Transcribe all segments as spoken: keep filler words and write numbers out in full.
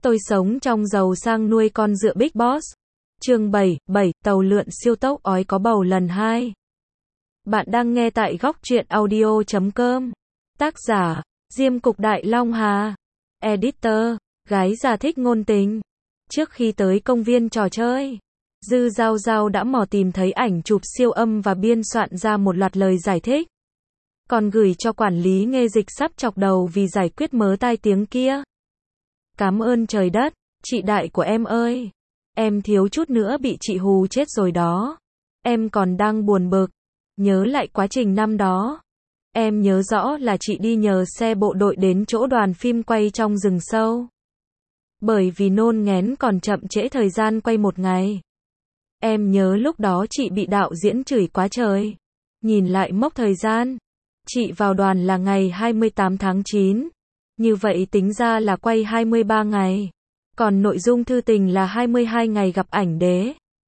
Tôi sống trong giàu sang nuôi con dựa Big Boss. Chương bảy, bảy, tàu lượn siêu tốc ói có bầu lần hai. Bạn đang nghe tại góc truyện audio chấm com. Tác giả, Diêm Cục Đại Long Hà. Editor, gái già thích ngôn tình. Trước khi tới công viên trò chơi, Dư Giao Giao đã mò tìm thấy ảnh chụp siêu âm và biên soạn ra một loạt lời giải thích. Còn gửi cho quản lý nghe dịch sắp chọc đầu vì giải quyết mớ tai tiếng kia. Cảm ơn trời đất, chị đại của em ơi. Em thiếu chút nữa bị chị hù chết rồi đó. Em còn đang buồn bực. Nhớ lại quá trình năm đó. Em nhớ rõ là chị đi nhờ xe bộ đội đến chỗ đoàn phim quay trong rừng sâu. Bởi vì nôn nghén còn chậm trễ thời gian quay một ngày. Em nhớ lúc đó chị bị đạo diễn chửi quá trời. Nhìn lại mốc thời gian. Chị vào đoàn là ngày hai mươi tám tháng chín. Như vậy tính ra là quay hai mươi ba ngày. Còn nội dung thư tình là hai mươi hai ngày gặp ảnh đế.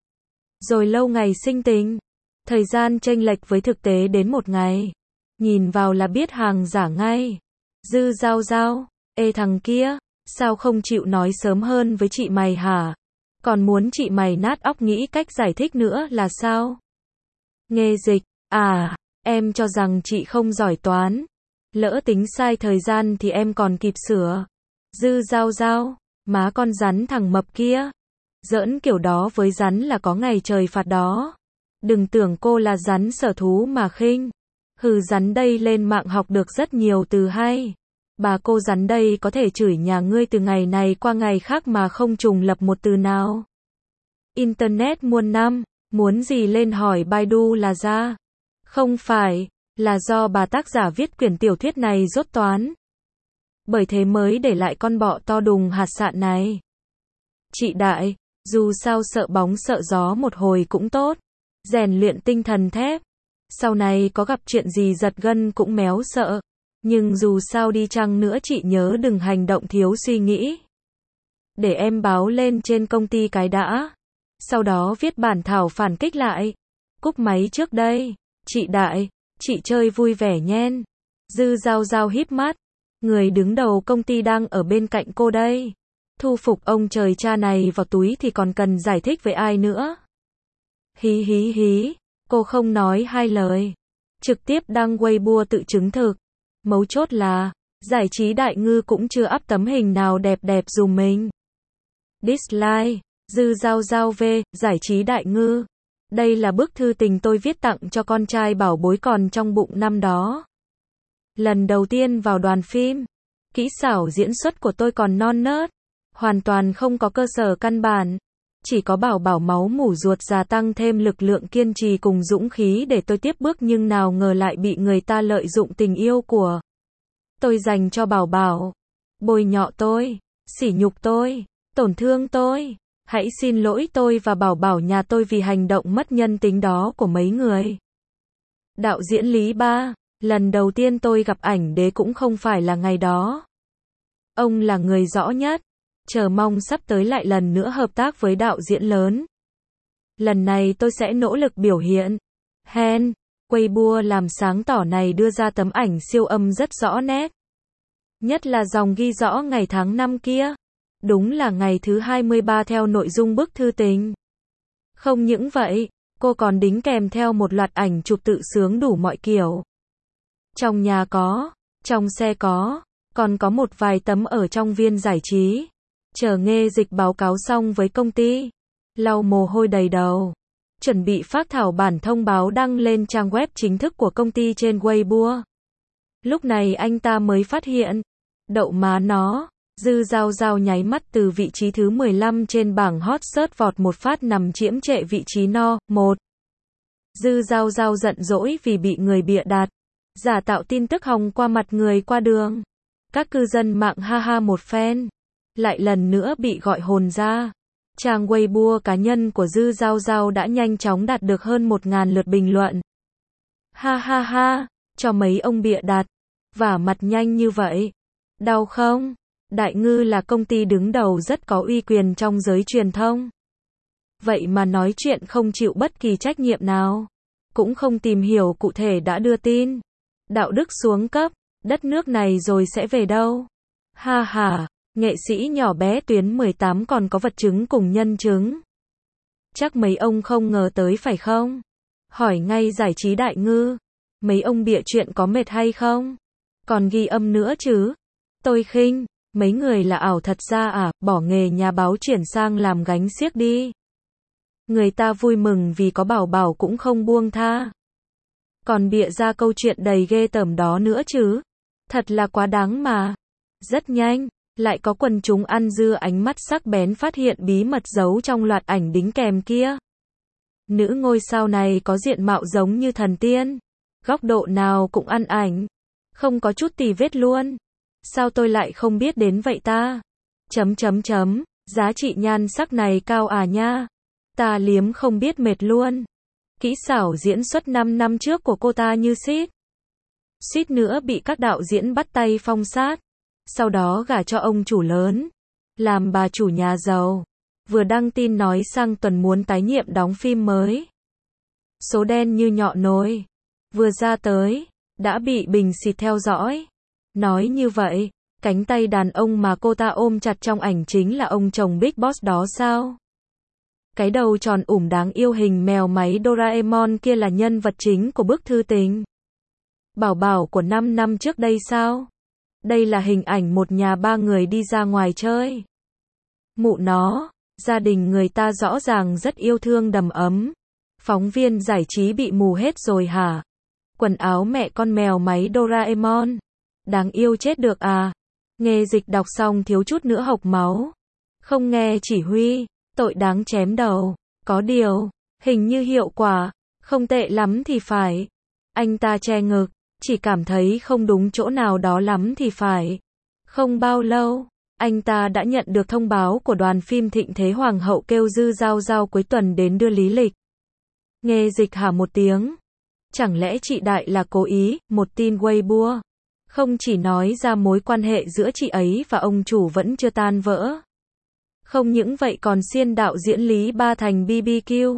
Rồi lâu ngày sinh tình. Thời gian chênh lệch với thực tế đến một ngày. Nhìn vào là biết hàng giả ngay. Dư Giao Giao, ê thằng kia, sao không chịu nói sớm hơn với chị mày hả? Còn muốn chị mày nát óc nghĩ cách giải thích nữa là sao? Nghe dịch, à, em cho rằng chị không giỏi toán. Lỡ tính sai thời gian thì em còn kịp sửa. Dư Giao Giao, má con rắn thằng mập kia. Giỡn kiểu đó với rắn là có ngày trời phạt đó. Đừng tưởng cô là rắn sở thú mà khinh. Hừ, rắn đây lên mạng học được rất nhiều từ hay. Bà cô rắn đây có thể chửi nhà ngươi từ ngày này qua ngày khác mà không trùng lập một từ nào. Internet muôn năm, muốn gì lên hỏi Baidu là ra. Không phải, là do bà tác giả viết quyển tiểu thuyết này dốt toán. Bởi thế mới để lại con bọ to đùng hạt sạn này. Chị đại, dù sao sợ bóng sợ gió một hồi cũng tốt. Rèn luyện tinh thần thép. Sau này có gặp chuyện gì giật gân cũng méo sợ. Nhưng dù sao đi chăng nữa chị nhớ đừng hành động thiếu suy nghĩ. Để em báo lên trên công ty cái đã. Sau đó viết bản thảo phản kích lại. Cúp máy trước đây. Chị đại, chị chơi vui vẻ nhen. Dư Giao Giao híp mắt. Người đứng đầu công ty đang ở bên cạnh cô đây. Thu phục ông trời cha này vào túi thì còn cần giải thích với ai nữa. Hí hí hí. Cô không nói hai lời. Trực tiếp đăng Weibo tự chứng thực. Mấu chốt là, giải trí đại ngư cũng chưa up tấm hình nào đẹp đẹp dùm mình. Dislike, Dư Giao Giao về, giải trí đại ngư. Đây là bức thư tình tôi viết tặng cho con trai bảo bối còn trong bụng năm đó. Lần đầu tiên vào đoàn phim, kỹ xảo diễn xuất của tôi còn non nớt, hoàn toàn không có cơ sở căn bản. Chỉ có bảo bảo máu mủ ruột già tăng thêm lực lượng kiên trì cùng dũng khí để tôi tiếp bước, nhưng nào ngờ lại bị người ta lợi dụng tình yêu của tôi dành cho bảo bảo. Bôi nhọ tôi, sỉ nhục tôi, tổn thương tôi. Hãy xin lỗi tôi và bảo bảo nhà tôi vì hành động mất nhân tính đó của mấy người. Đạo diễn Lý Ba, lần đầu tiên tôi gặp ảnh đế cũng không phải là ngày đó. Ông là người rõ nhất. Chờ mong sắp tới lại lần nữa hợp tác với đạo diễn lớn. Lần này tôi sẽ nỗ lực biểu hiện. Hen, Weibo làm sáng tỏ này đưa ra tấm ảnh siêu âm rất rõ nét. Nhất là dòng ghi rõ ngày tháng năm kia. Đúng là ngày thứ hai mươi ba theo nội dung bức thư tình. Không những vậy, cô còn đính kèm theo một loạt ảnh chụp tự sướng đủ mọi kiểu. Trong nhà có, trong xe có, còn có một vài tấm ở trong viên giải trí. Chờ nghe dịch báo cáo xong với công ty. Lau mồ hôi đầy đầu. Chuẩn bị phát thảo bản thông báo đăng lên trang web chính thức của công ty trên Weibo. Lúc này anh ta mới phát hiện. Đậu má nó. Dư Giao Giao nháy mắt từ vị trí thứ mười lăm trên bảng hot search vọt một phát nằm chiếm trệ vị trí no. một. Dư Giao Giao giận dỗi vì bị người bịa đặt. Giả tạo tin tức hòng qua mặt người qua đường. Các cư dân mạng ha ha một phen. Lại lần nữa bị gọi hồn ra. Trang Weibo cá nhân của Dư Giao Giao đã nhanh chóng đạt được hơn một nghìn lượt bình luận. Ha ha ha, cho mấy ông bịa đặt. Vả mặt nhanh như vậy. Đau không? Đại ngư là công ty đứng đầu rất có uy quyền trong giới truyền thông. Vậy mà nói chuyện không chịu bất kỳ trách nhiệm nào. Cũng không tìm hiểu cụ thể đã đưa tin. Đạo đức xuống cấp. Đất nước này rồi sẽ về đâu? Ha ha. Nghệ sĩ nhỏ bé Tuyến mười tám còn có vật chứng cùng nhân chứng. Chắc mấy ông không ngờ tới phải không? Hỏi ngay giải trí đại ngư. Mấy ông bịa chuyện có mệt hay không? Còn ghi âm nữa chứ? Tôi khinh. Mấy người là ảo thật ra à, bỏ nghề nhà báo chuyển sang làm gánh xiếc đi. Người ta vui mừng vì có Bảo Bảo cũng không buông tha. Còn bịa ra câu chuyện đầy ghê tởm đó nữa chứ. Thật là quá đáng mà. Rất nhanh, lại có quần chúng ăn dưa ánh mắt sắc bén phát hiện bí mật giấu trong loạt ảnh đính kèm kia. Nữ ngôi sao này có diện mạo giống như thần tiên. Góc độ nào cũng ăn ảnh. Không có chút tì vết luôn. Sao tôi lại không biết đến vậy ta? Chấm chấm chấm, giá trị nhan sắc này cao à nha. Ta liếm không biết mệt luôn. Kỹ xảo diễn xuất năm năm trước của cô ta như xít. Suýt nữa bị các đạo diễn bắt tay phong sát. Sau đó gả cho ông chủ lớn. Làm bà chủ nhà giàu. Vừa đăng tin nói sang tuần muốn tái nhiệm đóng phim mới. Số đen như nhọ nồi. Vừa ra tới, đã bị bình xịt theo dõi. Nói như vậy, cánh tay đàn ông mà cô ta ôm chặt trong ảnh chính là ông chồng Big Boss đó sao? Cái đầu tròn ủm đáng yêu hình mèo máy Doraemon kia là nhân vật chính của bức thư tình. Bảo Bảo của năm năm trước đây sao? Đây là hình ảnh một nhà ba người đi ra ngoài chơi. Mụ nó, gia đình người ta rõ ràng rất yêu thương đầm ấm. Phóng viên giải trí bị mù hết rồi hả? Quần áo mẹ con mèo máy Doraemon. Đáng yêu chết được à. Nghe dịch đọc xong thiếu chút nữa hộc máu. Không nghe chỉ huy, tội đáng chém đầu. Có điều, hình như hiệu quả không tệ lắm thì phải. Anh ta che ngực, chỉ cảm thấy không đúng chỗ nào đó lắm thì phải. Không bao lâu, anh ta đã nhận được thông báo của đoàn phim Thịnh Thế Hoàng hậu kêu Dư Giao Giao cuối tuần đến đưa lý lịch. Nghe dịch hả một tiếng. Chẳng lẽ chị Đại là cố ý? Một tin Weibo không chỉ nói ra mối quan hệ giữa chị ấy và ông chủ vẫn chưa tan vỡ. Không những vậy còn xiên đạo diễn Lý Ba thành bê bê quy.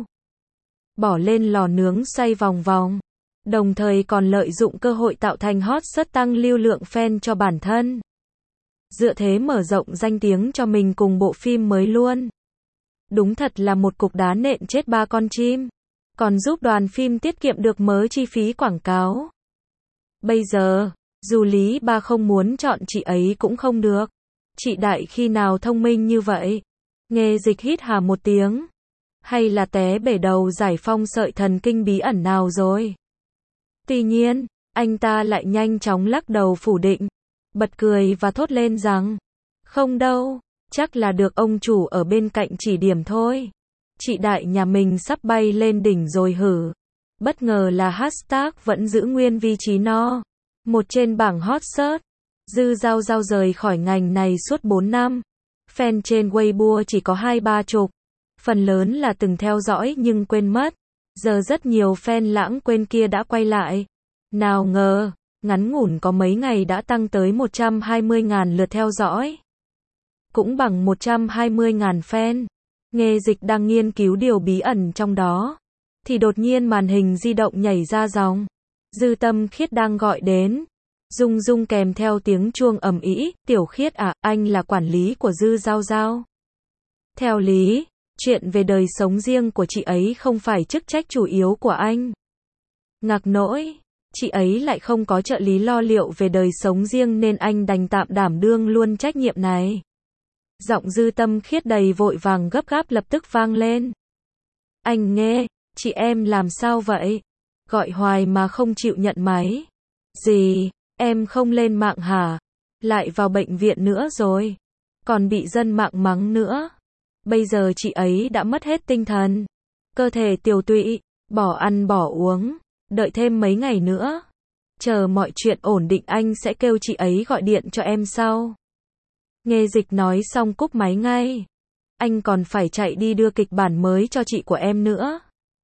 Bỏ lên lò nướng xoay vòng vòng. Đồng thời còn lợi dụng cơ hội tạo thành hot search tăng lưu lượng fan cho bản thân. Dựa thế mở rộng danh tiếng cho mình cùng bộ phim mới luôn. Đúng thật là một cục đá nện chết ba con chim. Còn giúp đoàn phim tiết kiệm được mớ chi phí quảng cáo. Bây giờ, dù Lý Ba không muốn chọn chị ấy cũng không được. Chị Đại khi nào thông minh như vậy? Nghe dịch hít hà một tiếng. Hay là té bể đầu giải phong sợi thần kinh bí ẩn nào rồi? Tuy nhiên, anh ta lại nhanh chóng lắc đầu phủ định. Bật cười và thốt lên rằng, không đâu, chắc là được ông chủ ở bên cạnh chỉ điểm thôi. Chị Đại nhà mình sắp bay lên đỉnh rồi hử. Bất ngờ là hashtag vẫn giữ nguyên vị trí no. Một trên bảng hot search. Dư Giao Giao rời khỏi ngành này suốt bốn năm. Fan trên Weibo chỉ có hai ba chục. Phần lớn là từng theo dõi nhưng quên mất. Giờ rất nhiều fan lãng quên kia đã quay lại. Nào ngờ, ngắn ngủn có mấy ngày đã tăng tới một trăm hai mươi nghìn lượt theo dõi. Cũng bằng một trăm hai mươi nghìn fan. Nghe dịch đang nghiên cứu điều bí ẩn trong đó. Thì đột nhiên màn hình di động nhảy ra dòng. Dư Tâm Khiết đang gọi đến. Rung rung kèm theo tiếng chuông ầm ĩ. Tiểu Khiết à, anh là quản lý của Dư Giao Giao. Theo lý, chuyện về đời sống riêng của chị ấy không phải chức trách chủ yếu của anh. Ngạc nỗi, chị ấy lại không có trợ lý lo liệu về đời sống riêng nên anh đành tạm đảm đương luôn trách nhiệm này. Giọng Dư Tâm Khiết đầy vội vàng gấp gáp lập tức vang lên. Anh nghe, chị em làm sao vậy? Gọi hoài mà không chịu nhận máy. Gì, em không lên mạng hả? Lại vào bệnh viện nữa rồi. Còn bị dân mạng mắng nữa. Bây giờ chị ấy đã mất hết tinh thần. Cơ thể tiều tụy, bỏ ăn bỏ uống. Đợi thêm mấy ngày nữa. Chờ mọi chuyện ổn định anh sẽ kêu chị ấy gọi điện cho em sau. Nghe dịch nói xong cúp máy ngay. Anh còn phải chạy đi đưa kịch bản mới cho chị của em nữa.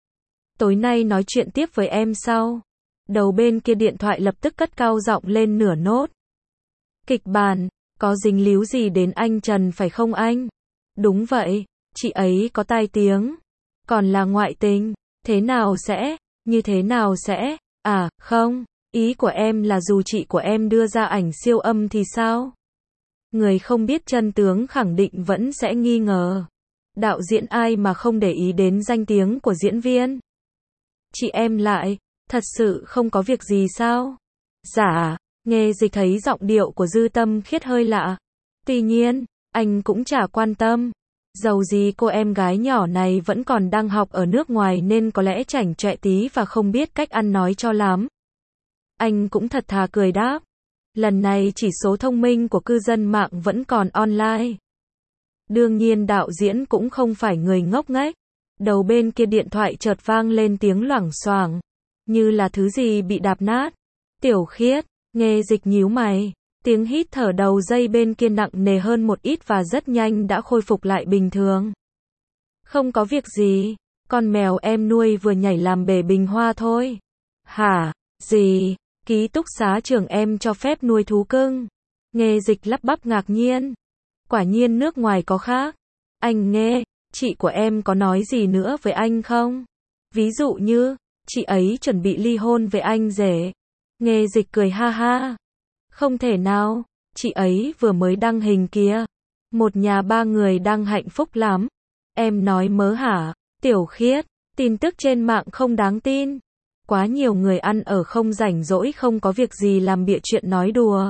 Tối nay nói chuyện tiếp với em sau. Đầu bên kia điện thoại lập tức cất cao giọng lên nửa nốt. Kịch bản, có dính líu gì đến anh Trần phải không anh? Đúng vậy, chị ấy có tai tiếng. Còn là ngoại tình, thế nào sẽ, như thế nào sẽ, à, không, ý của em là dù chị của em đưa ra ảnh siêu âm thì sao? Người không biết chân tướng khẳng định vẫn sẽ nghi ngờ. Đạo diễn ai mà không để ý đến danh tiếng của diễn viên? Chị em lại, thật sự không có việc gì sao? Dạ, nghe dịch thấy giọng điệu của Dư Tâm Khiết hơi lạ. Tuy nhiên, anh cũng chả quan tâm. Dầu gì cô em gái nhỏ này vẫn còn đang học ở nước ngoài nên có lẽ chảnh chọe tí và không biết cách ăn nói cho lắm. Anh cũng thật thà cười đáp. Lần này chỉ số thông minh của cư dân mạng vẫn còn online. Đương nhiên đạo diễn cũng không phải người ngốc nghếch. Đầu bên kia điện thoại chợt vang lên tiếng loảng xoảng, như là thứ gì bị đạp nát. Tiểu Khiết, nghe dịch nhíu mày. Tiếng hít thở đầu dây bên kia nặng nề hơn một ít và rất nhanh đã khôi phục lại bình thường. Không có việc gì, con mèo em nuôi vừa nhảy làm bể bình hoa thôi. Hả, gì, ký túc xá trường em cho phép nuôi thú cưng. Nghe dịch lắp bắp ngạc nhiên. Quả nhiên nước ngoài có khác. Anh nghe, chị của em có nói gì nữa với anh không? Ví dụ như, chị ấy chuẩn bị ly hôn với anh rể. Nghe dịch cười ha ha. Không thể nào, chị ấy vừa mới đăng hình kia. Một nhà ba người đang hạnh phúc lắm. Em nói mớ hả? Tiểu Khiết, tin tức trên mạng không đáng tin. Quá nhiều người ăn ở không rảnh rỗi không có việc gì làm bịa chuyện nói đùa.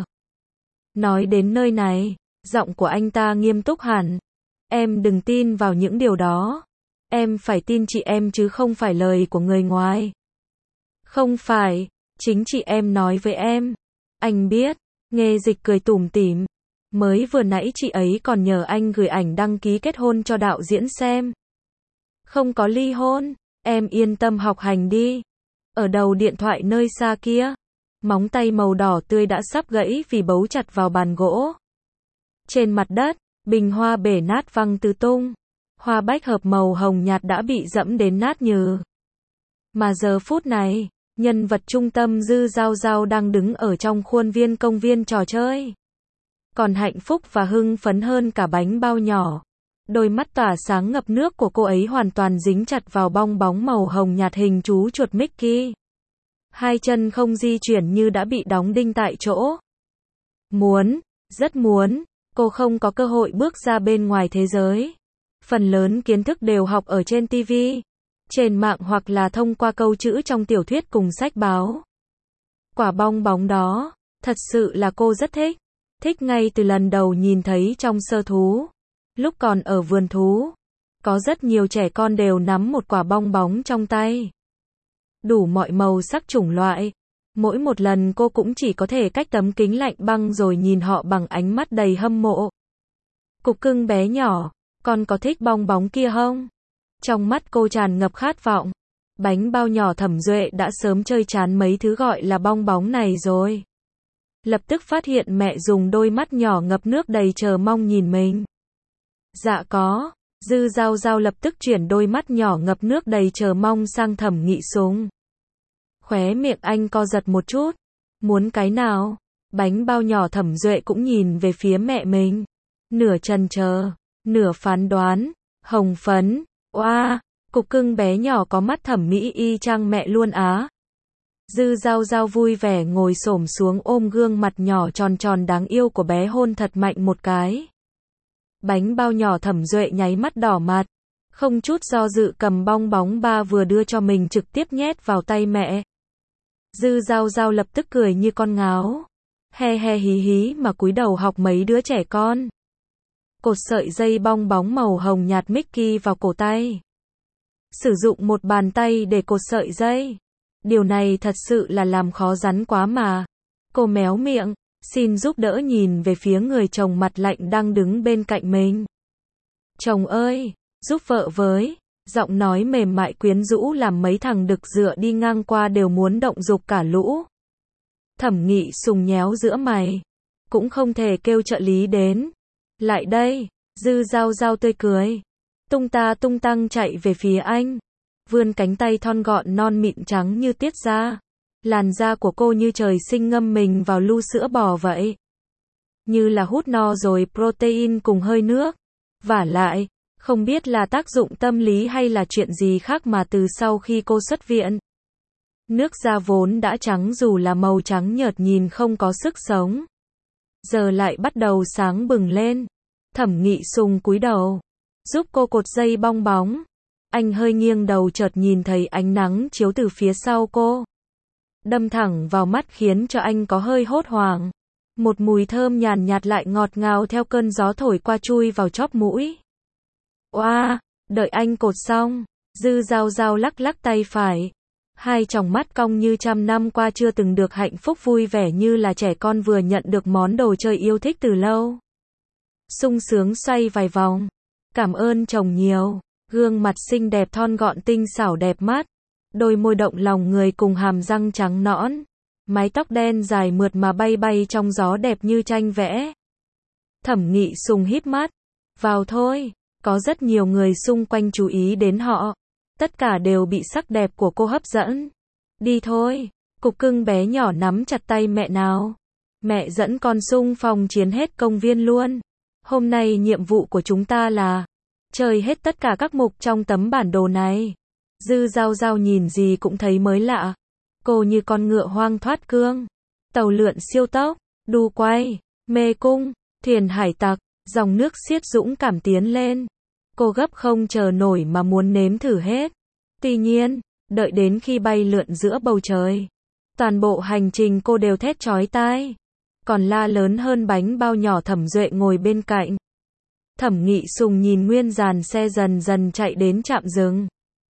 Nói đến nơi này, giọng của anh ta nghiêm túc hẳn. Em đừng tin vào những điều đó. Em phải tin chị em chứ không phải lời của người ngoài. Không phải, chính chị em nói với em. Anh biết, nghe dịch cười tủm tỉm. Mới vừa nãy chị ấy còn nhờ anh gửi ảnh đăng ký kết hôn cho đạo diễn xem. Không có ly hôn, em yên tâm học hành đi. Ở đầu điện thoại nơi xa kia, móng tay màu đỏ tươi đã sắp gãy vì bấu chặt vào bàn gỗ. Trên mặt đất, bình hoa bể nát văng tứ tung. Hoa bách hợp màu hồng nhạt đã bị dẫm đến nát nhừ. Mà giờ phút này, nhân vật trung tâm Dư Giao Giao đang đứng ở trong khuôn viên công viên trò chơi. Còn hạnh phúc và hưng phấn hơn cả bánh bao nhỏ. Đôi mắt tỏa sáng ngập nước của cô ấy hoàn toàn dính chặt vào bong bóng màu hồng nhạt hình chú chuột Mickey. Hai chân không di chuyển như đã bị đóng đinh tại chỗ. Muốn, rất muốn, cô không có cơ hội bước ra bên ngoài thế giới. Phần lớn kiến thức đều học ở trên ti vi, trên mạng hoặc là thông qua câu chữ trong tiểu thuyết cùng sách báo. Quả bong bóng đó, thật sự là cô rất thích. Thích ngay từ lần đầu nhìn thấy trong sơ thú. Lúc còn ở vườn thú, có rất nhiều trẻ con đều nắm một quả bong bóng trong tay. Đủ mọi màu sắc chủng loại. Mỗi một lần cô cũng chỉ có thể cách tấm kính lạnh băng rồi nhìn họ bằng ánh mắt đầy hâm mộ. Cục cưng bé nhỏ, con có thích bong bóng kia không? Trong mắt cô tràn ngập khát vọng. Bánh bao nhỏ Thẩm Duệ đã sớm chơi chán mấy thứ gọi là bong bóng này rồi. Lập tức phát hiện mẹ dùng đôi mắt nhỏ ngập nước đầy chờ mong nhìn mình. Dạ có. Dư Giao Giao lập tức chuyển đôi mắt nhỏ ngập nước đầy chờ mong sang Thẩm Nghị Sùng. Khóe miệng anh co giật một chút. Muốn cái nào? Bánh bao nhỏ Thẩm Duệ cũng nhìn về phía mẹ mình. Nửa chần chờ, nửa phán đoán. Hồng phấn. Oa, cục cưng bé nhỏ có mắt thẩm mỹ y chang mẹ luôn á. Dư Giao Giao vui vẻ ngồi xổm xuống ôm gương mặt nhỏ tròn tròn đáng yêu của bé hôn thật mạnh một cái. Bánh bao nhỏ Thẩm Duệ nháy mắt đỏ mặt. Không chút do dự cầm bong bóng ba vừa đưa cho mình trực tiếp nhét vào tay mẹ. Dư Giao Giao lập tức cười như con ngáo. He he hí hí mà cúi đầu học mấy đứa trẻ con. Cột sợi dây bong bóng màu hồng nhạt Mickey vào cổ tay. Sử dụng một bàn tay để cột sợi dây. Điều này thật sự là làm khó rắn quá mà. Cô méo miệng, xin giúp đỡ nhìn về phía người chồng mặt lạnh đang đứng bên cạnh mình. Chồng ơi, giúp vợ với. Giọng nói mềm mại quyến rũ làm mấy thằng đực dựa đi ngang qua đều muốn động dục cả lũ. Thẩm Nghị Sùng nhéo giữa mày. Cũng không thể kêu trợ lý đến. Lại đây. Dư Giao Giao tươi cười. Tung ta tung tăng chạy về phía anh. Vươn cánh tay thon gọn non mịn trắng như tiết da. Làn da của cô như trời sinh ngâm mình vào lu sữa bò vậy. Như là hút no rồi protein cùng hơi nước. Vả lại, không biết là tác dụng tâm lý hay là chuyện gì khác mà từ sau khi cô xuất viện. Nước da vốn đã trắng dù là màu trắng nhợt nhìn không có sức sống. giờ lại bắt đầu sáng bừng lên. Thẩm Nghị Sùng cúi đầu, giúp cô cột dây bong bóng. Anh hơi nghiêng đầu chợt nhìn thấy ánh nắng chiếu từ phía sau cô, đâm thẳng vào mắt khiến cho anh có hơi hốt hoảng. Một mùi thơm nhàn nhạt lại ngọt ngào theo cơn gió thổi qua chui vào chóp mũi. Oa, đợi anh cột xong, Dư Giao Giao lắc lắc tay phải. Hai tròng mắt cong như trăm năm qua chưa từng được hạnh phúc vui vẻ như là trẻ con vừa nhận được món đồ chơi yêu thích từ lâu. Sung sướng xoay vài vòng. Cảm ơn chồng nhiều. Gương mặt xinh đẹp thon gọn tinh xảo đẹp mắt. Đôi môi động lòng người cùng hàm răng trắng nõn. Mái tóc đen dài mượt mà bay bay trong gió đẹp như tranh vẽ. Thẩm Nghị Sùng híp mắt. Vào thôi. Có rất nhiều người xung quanh chú ý đến họ. Tất cả đều bị sắc đẹp của cô hấp dẫn. Đi thôi. Cục cưng bé nhỏ nắm chặt tay mẹ nào. Mẹ dẫn con xung phong chiến hết công viên luôn. Hôm nay nhiệm vụ của chúng ta là chơi hết tất cả các mục trong tấm bản đồ này. Dư Giao Giao nhìn gì cũng thấy mới lạ. Cô như con ngựa hoang thoát cương. Tàu lượn siêu tốc, đu quay, mê cung, thuyền hải tặc, dòng nước xiết dũng cảm tiến lên. Cô gấp không chờ nổi mà muốn nếm thử hết. Tuy nhiên, đợi đến khi bay lượn giữa bầu trời, toàn bộ hành trình cô đều thét chói tai. Còn la lớn hơn bánh bao nhỏ. Thẩm Duệ ngồi bên cạnh. Thẩm Nghị Sùng nhìn nguyên dàn xe dần dần chạy đến trạm dừng.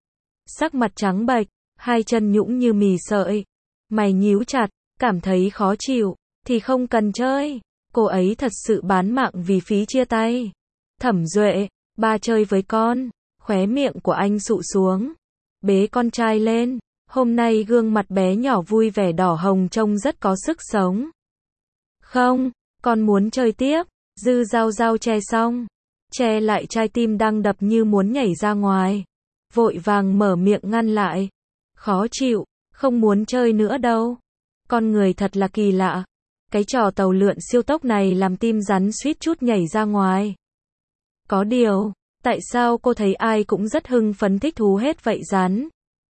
Sắc mặt trắng bệch, hai chân nhũn như mì sợi. Mày nhíu chặt, cảm thấy khó chịu, thì không cần chơi. Cô ấy thật sự bán mạng vì phí chia tay. Thẩm Duệ, ba chơi với con. Khóe miệng của anh sụ xuống. Bế con trai lên. Hôm nay gương mặt bé nhỏ vui vẻ đỏ hồng trông rất có sức sống. Không, con muốn chơi tiếp. Dư Giao Giao che xong, che lại trái tim đang đập như muốn nhảy ra ngoài. Vội vàng mở miệng ngăn lại. Khó chịu, không muốn chơi nữa đâu. Con người thật là kỳ lạ. Cái trò tàu lượn siêu tốc này làm tim rắn suýt chút nhảy ra ngoài. Có điều, tại sao cô thấy ai cũng rất hưng phấn thích thú hết vậy rắn?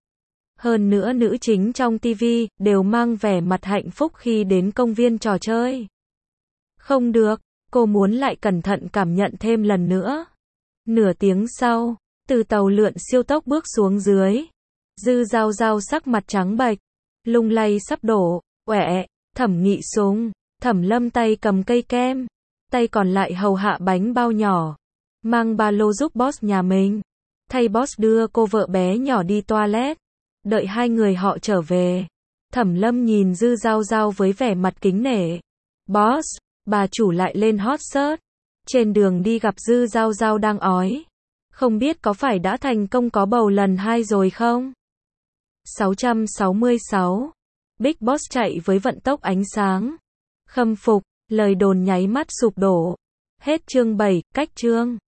Hơn nữa nữ chính trong ti vi đều mang vẻ mặt hạnh phúc khi đến công viên trò chơi. Không được, cô muốn lại cẩn thận cảm nhận thêm lần nữa. Nửa tiếng sau, từ tàu lượn siêu tốc bước xuống dưới. Dư Giao Giao sắc mặt trắng bệch, lung lay sắp đổ. Uể, Thẩm Nghị Sùng, Thẩm Lâm tay cầm cây kem, tay còn lại hầu hạ bánh bao nhỏ, mang ba lô giúp boss nhà mình. Thay boss đưa cô vợ bé nhỏ đi toilet. Đợi hai người họ trở về, Thẩm Lâm nhìn Dư Giao Giao với vẻ mặt kính nể. Boss, bà chủ lại lên hot search. Trên đường đi gặp Dư Giao Giao đang ói. Không biết có phải đã thành công có bầu lần hai rồi không? sáu trăm sáu mươi sáu. Big Boss chạy với vận tốc ánh sáng. Khâm phục, lời đồn nháy mắt sụp đổ. Hết chương bảy, cách chương.